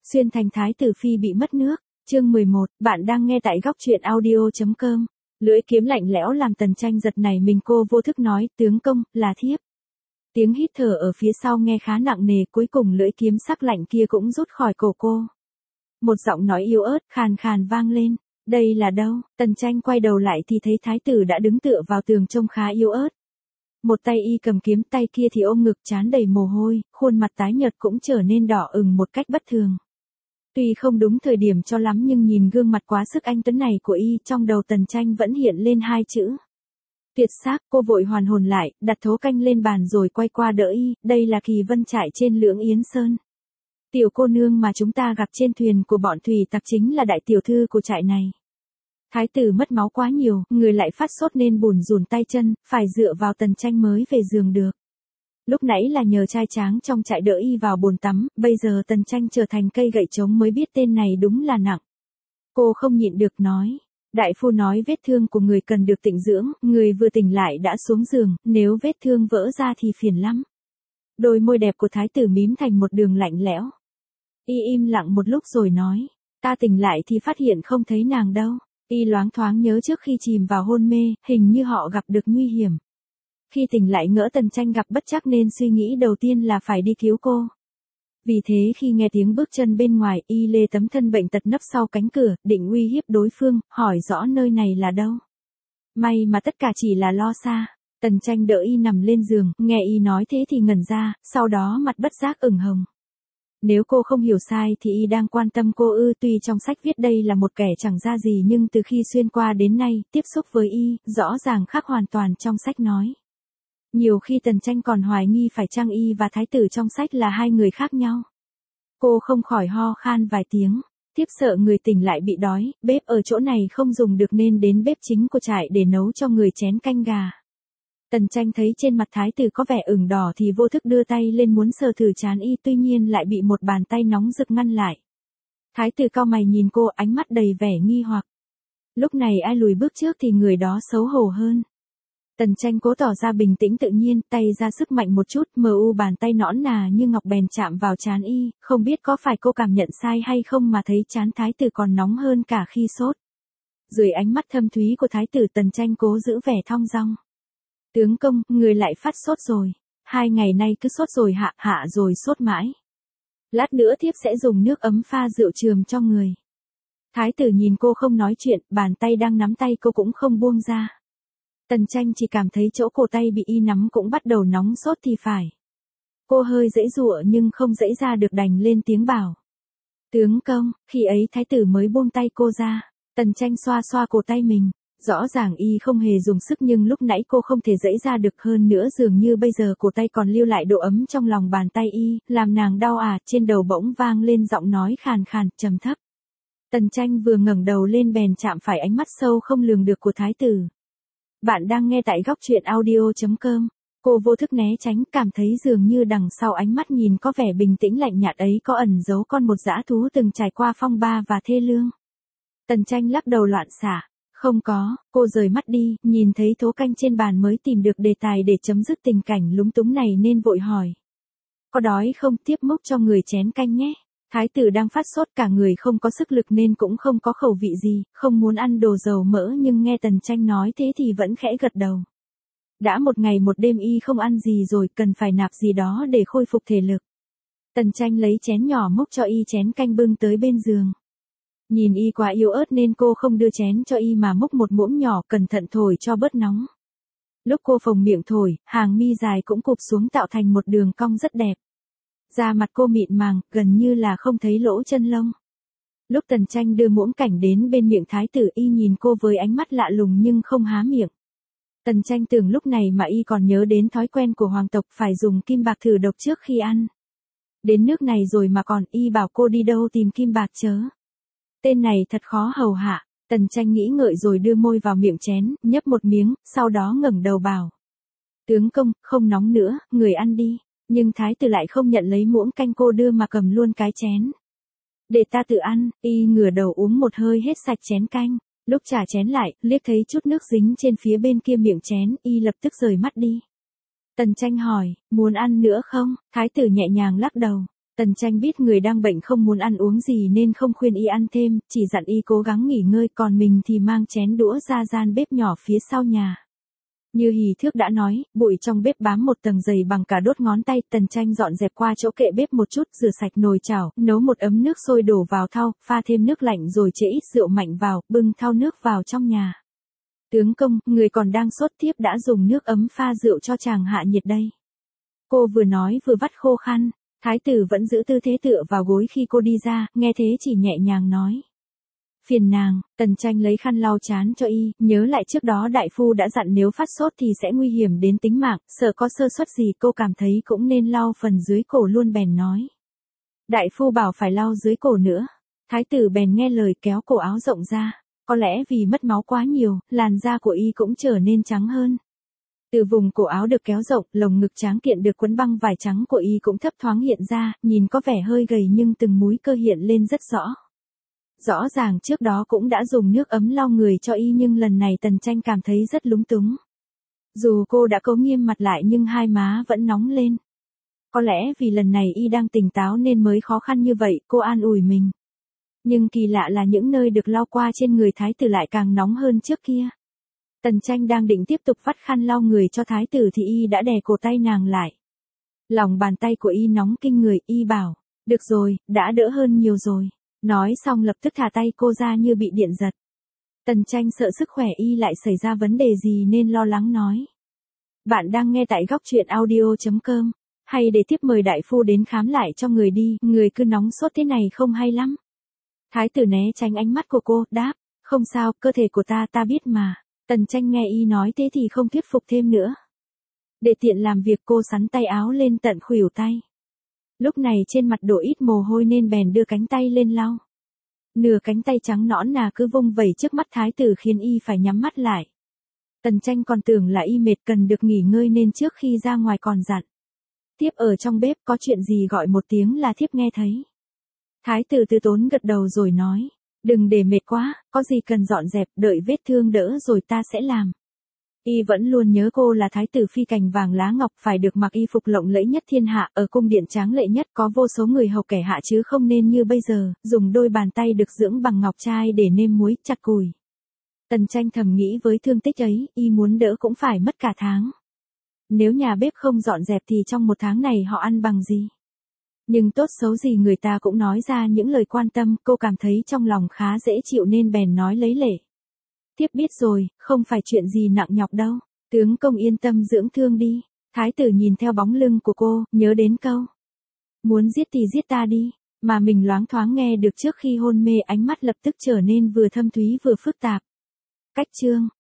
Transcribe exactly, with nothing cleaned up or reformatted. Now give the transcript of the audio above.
Xuyên thành thái tử phi bị mất nước. Chương mười một, bạn đang nghe tại góc truyện audio.com. Lưỡi kiếm lạnh lẽo làm Tần Tranh giật nảy mình, cô vô thức nói, tướng công, là thiếp. Tiếng hít thở ở phía sau nghe khá nặng nề, cuối cùng lưỡi kiếm sắc lạnh kia cũng rút khỏi cổ cô. Một giọng nói yếu ớt, khàn khàn vang lên. Đây là đâu? Tần Tranh quay đầu lại thì thấy thái tử đã đứng tựa vào tường trông khá yếu ớt. Một tay y cầm kiếm, tay kia thì ôm ngực, trán đầy mồ hôi, khuôn mặt tái nhợt cũng trở nên đỏ ửng một cách bất thường. Tuy không đúng thời điểm cho lắm nhưng nhìn gương mặt quá sức anh tuấn này của y, trong đầu Tần Tranh vẫn hiện lên hai chữ. Tuyệt sắc. Cô vội hoàn hồn lại, đặt thố canh lên bàn rồi quay qua đỡ y, đây là Kỳ Vân trại trên Lưỡng Yến Sơn. Tiểu cô nương mà chúng ta gặp trên thuyền của bọn thủy tặc chính là đại tiểu thư của trại này. Thái tử mất máu quá nhiều, người lại phát sốt nên bủn rủn tay chân, phải dựa vào Tần Tranh mới về giường được. Lúc nãy là nhờ trai tráng trong trại đỡ y vào bồn tắm, bây giờ Tần Tranh trở thành cây gậy trống mới biết tên này đúng là nặng. Cô không nhịn được nói. Đại phu nói vết thương của người cần được tịnh dưỡng, người vừa tỉnh lại đã xuống giường, nếu vết thương vỡ ra thì phiền lắm. Đôi môi đẹp của thái tử mím thành một đường lạnh lẽo. Y im lặng một lúc rồi nói, ta tỉnh lại thì phát hiện không thấy nàng đâu. Y loáng thoáng nhớ trước khi chìm vào hôn mê, hình như họ gặp được nguy hiểm. Khi tỉnh lại ngỡ Tần Tranh gặp bất trắc nên suy nghĩ đầu tiên là phải đi cứu cô. Vì thế khi nghe tiếng bước chân bên ngoài, y lê tấm thân bệnh tật nấp sau cánh cửa, định uy hiếp đối phương, hỏi rõ nơi này là đâu. May mà tất cả chỉ là lo xa. Tần Tranh đỡ y nằm lên giường, nghe y nói thế thì ngẩn ra, sau đó mặt bất giác ửng hồng. Nếu cô không hiểu sai thì y đang quan tâm cô ư? Tuy trong sách viết đây là một kẻ chẳng ra gì nhưng từ khi xuyên qua đến nay, tiếp xúc với y, rõ ràng khác hoàn toàn trong sách nói. Nhiều khi Tần Tranh còn hoài nghi phải chăng y và thái tử trong sách là hai người khác nhau. Cô không khỏi ho khan vài tiếng. Thiếp sợ người tỉnh lại bị đói, bếp ở chỗ này không dùng được nên đến bếp chính của trại để nấu cho người chén canh gà. Tần Tranh thấy trên mặt thái tử có vẻ ửng đỏ thì vô thức đưa tay lên muốn sờ thử trán y, tuy nhiên lại bị một bàn tay nóng rực ngăn lại. Thái tử cau mày nhìn cô, ánh mắt đầy vẻ nghi hoặc. Lúc này ai lùi bước trước thì người đó xấu hổ hơn. Tần Tranh cố tỏ ra bình tĩnh tự nhiên, tay ra sức mạnh một chút, mờ u bàn tay nõn nà như ngọc bèn chạm vào trán y, không biết có phải cô cảm nhận sai hay không mà thấy trán thái tử còn nóng hơn cả khi sốt. Dưới ánh mắt thâm thúy của thái tử, Tần Tranh cố giữ vẻ thong dong. Tướng công, người lại phát sốt rồi. Hai ngày nay cứ sốt rồi hạ, hạ rồi sốt mãi. Lát nữa thiếp sẽ dùng nước ấm pha rượu chườm cho người. Thái tử nhìn cô không nói chuyện, bàn tay đang nắm tay cô cũng không buông ra. Tần Tranh chỉ cảm thấy chỗ cổ tay bị y nắm cũng bắt đầu nóng sốt thì phải. Cô hơi giãy giụa nhưng không giãy ra được đành lên tiếng bảo. Tướng công, khi ấy thái tử mới buông tay cô ra. Tần Tranh xoa xoa cổ tay mình. Rõ ràng y không hề dùng sức nhưng lúc nãy cô không thể giãy ra được, hơn nữa dường như bây giờ cổ tay còn lưu lại độ ấm trong lòng bàn tay y, làm nàng đau à. Trên đầu bỗng vang lên giọng nói khàn khàn, trầm thấp. Tần Tranh vừa ngẩng đầu lên bèn chạm phải ánh mắt sâu không lường được của thái tử. Bạn đang nghe tại góc truyện audio.com. Cô vô thức né tránh, cảm thấy dường như đằng sau ánh mắt nhìn có vẻ bình tĩnh lạnh nhạt ấy có ẩn giấu con một dã thú từng trải qua phong ba và thê lương. Tần Tranh lắc đầu loạn xạ. Không có. Cô rời mắt đi, nhìn thấy thố canh trên bàn mới tìm được đề tài để chấm dứt tình cảnh lúng túng này nên vội hỏi. Có đói không? Tiếp múc cho người chén canh nhé. Thái tử đang phát sốt, cả người không có sức lực nên cũng không có khẩu vị gì, không muốn ăn đồ dầu mỡ nhưng nghe Tần Tranh nói thế thì vẫn khẽ gật đầu. Đã một ngày một đêm y không ăn gì rồi, cần phải nạp gì đó để khôi phục thể lực. Tần Tranh lấy chén nhỏ múc cho y chén canh bưng tới bên giường. Nhìn y quá yếu ớt nên cô không đưa chén cho y mà múc một muỗng nhỏ, cẩn thận thổi cho bớt nóng. Lúc cô phồng miệng thổi, hàng mi dài cũng cụp xuống tạo thành một đường cong rất đẹp. Da mặt cô mịn màng, gần như là không thấy lỗ chân lông. Lúc Tần Tranh đưa muỗng cảnh đến bên miệng thái tử, y nhìn cô với ánh mắt lạ lùng nhưng không há miệng. Tần Tranh tưởng lúc này mà y còn nhớ đến thói quen của hoàng tộc phải dùng kim bạc thử độc trước khi ăn. Đến nước này rồi mà còn, y bảo cô đi đâu tìm kim bạc chớ. Tên này thật khó hầu hạ. Tần Tranh nghĩ ngợi rồi đưa môi vào miệng chén, nhấp một miếng, sau đó ngẩng đầu bảo. Tướng công, không nóng nữa, người ăn đi. Nhưng thái tử lại không nhận lấy muỗng canh cô đưa mà cầm luôn cái chén. Để ta tự ăn. Y ngửa đầu uống một hơi hết sạch chén canh. Lúc trả chén lại, liếc thấy chút nước dính trên phía bên kia miệng chén, y lập tức rời mắt đi. Tần Tranh hỏi, muốn ăn nữa không? Thái tử nhẹ nhàng lắc đầu. Tần Tranh biết người đang bệnh không muốn ăn uống gì nên không khuyên y ăn thêm, chỉ dặn y cố gắng nghỉ ngơi, còn mình thì mang chén đũa ra gian bếp nhỏ phía sau nhà. Như Hì Thước đã nói, bụi trong bếp bám một tầng dày bằng cả đốt ngón tay, Tần Tranh dọn dẹp qua chỗ kệ bếp một chút, rửa sạch nồi chảo, nấu một ấm nước sôi đổ vào thau, pha thêm nước lạnh rồi chế ít rượu mạnh vào, bưng thau nước vào trong nhà. Tướng công, người còn đang sốt, thiếp đã dùng nước ấm pha rượu cho chàng hạ nhiệt đây. Cô vừa nói vừa vắt khô khăn, thái tử vẫn giữ tư thế tựa vào gối khi cô đi ra, nghe thế chỉ nhẹ nhàng nói. Phiền nàng. Tần Tranh lấy khăn lau chán cho y, nhớ lại trước đó đại phu đã dặn nếu phát sốt thì sẽ nguy hiểm đến tính mạng, sợ có sơ suất gì cô cảm thấy cũng nên lau phần dưới cổ luôn, bèn nói. Đại phu bảo phải lau dưới cổ nữa. Thái tử bèn nghe lời kéo cổ áo rộng ra, có lẽ vì mất máu quá nhiều, làn da của y cũng trở nên trắng hơn. Từ vùng cổ áo được kéo rộng, lồng ngực tráng kiện được quấn băng vải trắng của y cũng thấp thoáng hiện ra, nhìn có vẻ hơi gầy nhưng từng múi cơ hiện lên rất rõ. Rõ ràng trước đó cũng đã dùng nước ấm lau người cho y nhưng lần này Tần Tranh cảm thấy rất lúng túng. Dù cô đã cố nghiêm mặt lại nhưng hai má vẫn nóng lên. Có lẽ vì lần này y đang tỉnh táo nên mới khó khăn như vậy, cô an ủi mình. Nhưng kỳ lạ là những nơi được lau qua trên người thái tử lại càng nóng hơn trước kia. Tần Tranh đang định tiếp tục vắt khăn lau người cho thái tử thì y đã đè cổ tay nàng lại. Lòng bàn tay của y nóng kinh người, y bảo, được rồi, đã đỡ hơn nhiều rồi. Nói xong lập tức thả tay cô ra như bị điện giật. Tần Tranh sợ sức khỏe y lại xảy ra vấn đề gì nên lo lắng nói. Bạn đang nghe tại góc truyện audio chấm com, hay để tiếp mời đại phu đến khám lại cho người đi, người cứ nóng sốt thế này không hay lắm. Thái tử né tránh ánh mắt của cô, đáp, không sao, cơ thể của ta ta biết mà. Tần Tranh nghe y nói thế thì không thuyết phục thêm nữa. Để tiện làm việc cô xắn tay áo lên tận khuỷu tay. Lúc này trên mặt đổ ít mồ hôi nên bèn đưa cánh tay lên lau. Nửa cánh tay trắng nõn nà cứ vung vẩy trước mắt thái tử khiến y phải nhắm mắt lại. Tần Tranh còn tưởng là y mệt cần được nghỉ ngơi nên trước khi ra ngoài còn dặn. Thiếp ở trong bếp có chuyện gì gọi một tiếng là thiếp nghe thấy. Thái tử từ tốn gật đầu rồi nói, đừng để mệt quá, có gì cần dọn dẹp, đợi vết thương đỡ rồi ta sẽ làm. Y vẫn luôn nhớ cô là thái tử phi cành vàng lá ngọc, phải được mặc y phục lộng lẫy nhất thiên hạ, ở cung điện tráng lệ nhất, có vô số người hầu kẻ hạ chứ không nên như bây giờ, dùng đôi bàn tay được dưỡng bằng ngọc trai để nêm muối, chặt củi. Tần Tranh thầm nghĩ với thương tích ấy, y muốn đỡ cũng phải mất cả tháng. Nếu nhà bếp không dọn dẹp thì trong một tháng này họ ăn bằng gì? Nhưng tốt xấu gì người ta cũng nói ra những lời quan tâm, cô cảm thấy trong lòng khá dễ chịu nên bèn nói lấy lệ. Thiếp biết rồi, không phải chuyện gì nặng nhọc đâu, tướng công yên tâm dưỡng thương đi. Thái tử nhìn theo bóng lưng của cô, nhớ đến câu. Muốn giết thì giết ta đi, mà mình loáng thoáng nghe được trước khi hôn mê, ánh mắt lập tức trở nên vừa thâm thúy vừa phức tạp. Cách chương.